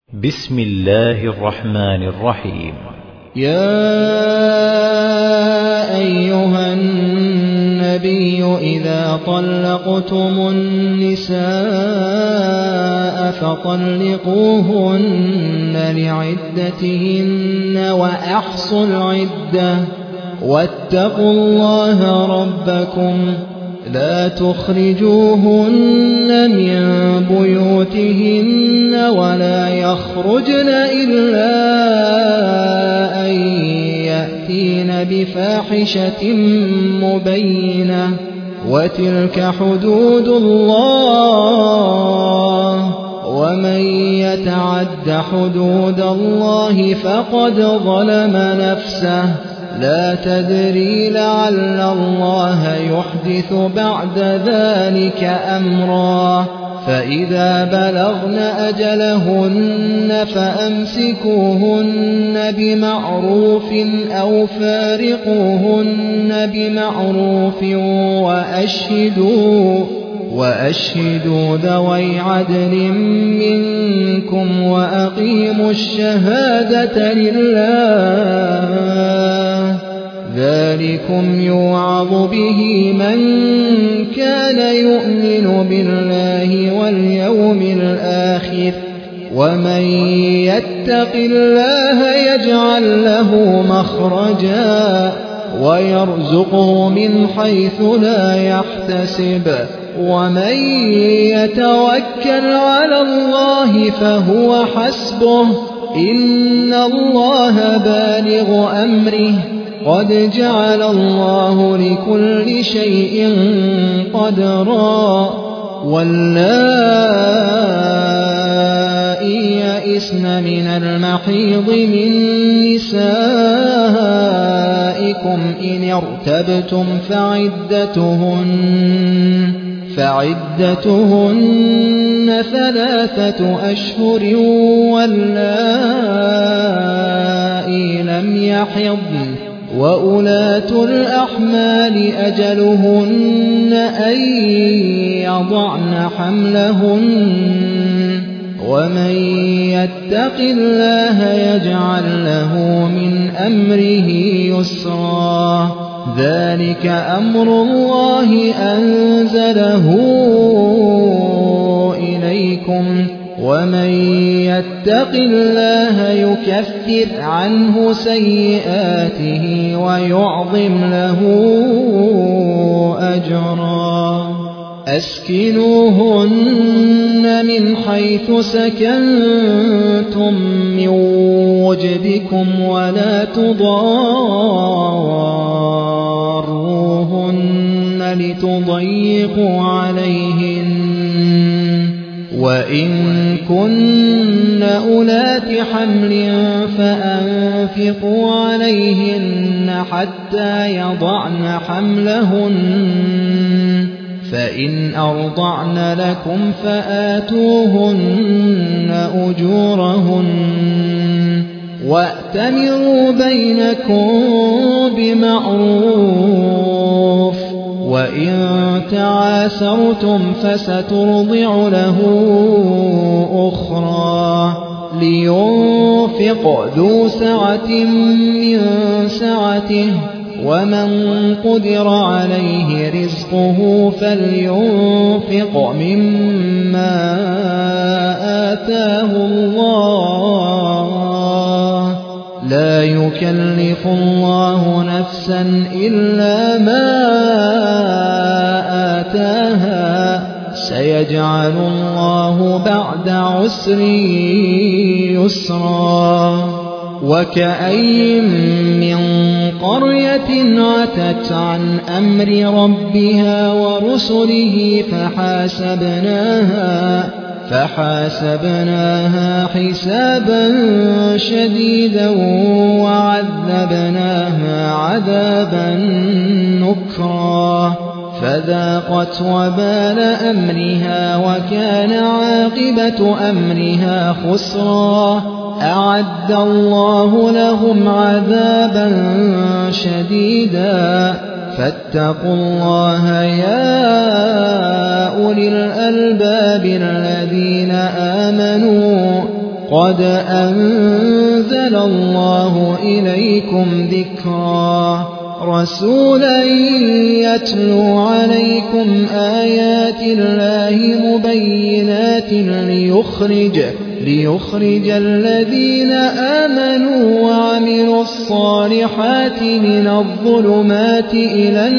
بسم الله الرحمن الرحيم. يا أيها النبي إذا طلقتم النساء فطلقوهن لعدتهن وأحصوا العدة واتقوا الله ربكم لا تخرجوهن من بيوتهن ولا يخرجن إلا أن يأتين بفاحشة مبينة وتلك حدود الله ومن يتعد حدود الله فقد ظلم نفسه لا تدري لعل الله يحدث بعد ذلك أمرا فإذا بلغن أجلهن فأمسكوهن بمعروف أو فارقوهن بمعروف وأشهدوا ذوي عدل منكم وأقيموا الشهادة لله ذلكم يوعظ به من كان يؤمن بالله واليوم الآخر ومن يتق الله يجعل له مخرجا ويرزقه من حيث لا يحتسب ومن يتوكل على الله فهو حسبه إن الله بالغ أمره قد جعل الله لكل شيء قدرا واللائي يئسن من المحيض من نسائكم إن ارتبتم فعدتهن 3 أشهر واللائي لم يحضن وأولاة الأحمال أجلهن أن يضعن حملهن ومن يتق الله يجعل له من أمره يسرا ذلك أمر الله أنزله إليكم ومن يتق الله يكفر عنه سيئاته ويعظم له أجرا أسكنوهن من حيث سكنتم من وجدكم ولا تضاروهن لتضيقوا عليهن وإن كن أولات حمل فأنفقوا عليهن حتى يضعن حملهن فإن أرضعن لكم فآتوهن أجورهن وأتمروا بينكم بمعروف وإن تعاسرتم فسترضع له أخرى لينفق ذو سعة من سعته ومن قدر عليه رزقه فلينفق مما آتاه الله لا يكلف الله نفسا إلا ما آتاها سيجعل الله بعد عسر يسرا وكأين من قرية عتت عن أمر ربها ورسله فحاسبناها حسابا شديدا وعذبناها عذابا نكرا فذاقت وبال أمرها وكان عاقبة أمرها خسرا أعد الله لهم عذابا شديدا فاتقوا الله يا أولي الألباب الذين آمنوا قد أنزل الله إليكم ذكرا رسولا يتلو عليكم آيات الله مبينات ليخرج الذين آمنوا وعملوا الصالحات من الظلمات إلى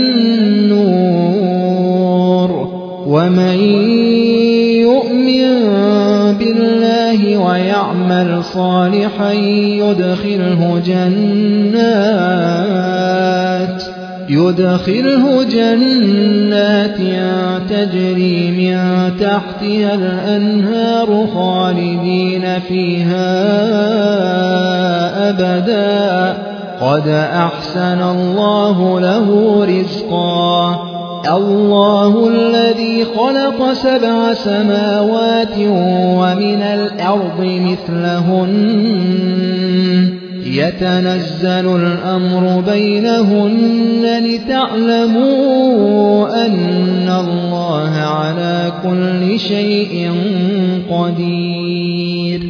النور ومن يؤمن بالله ويعمل صالحا يدخله جنات تجري من تحتها الأنهار خالدين فيها أبدا قد أحسن الله له رزقا الله الذي خلق 7 سماوات ومن الأرض مثلهن يتنزل الأمر بينهن لتعلموا أن الله على كل شيء قدير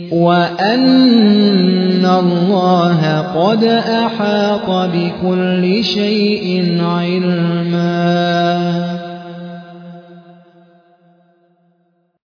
وأن الله قد أحاط بكل شيء علما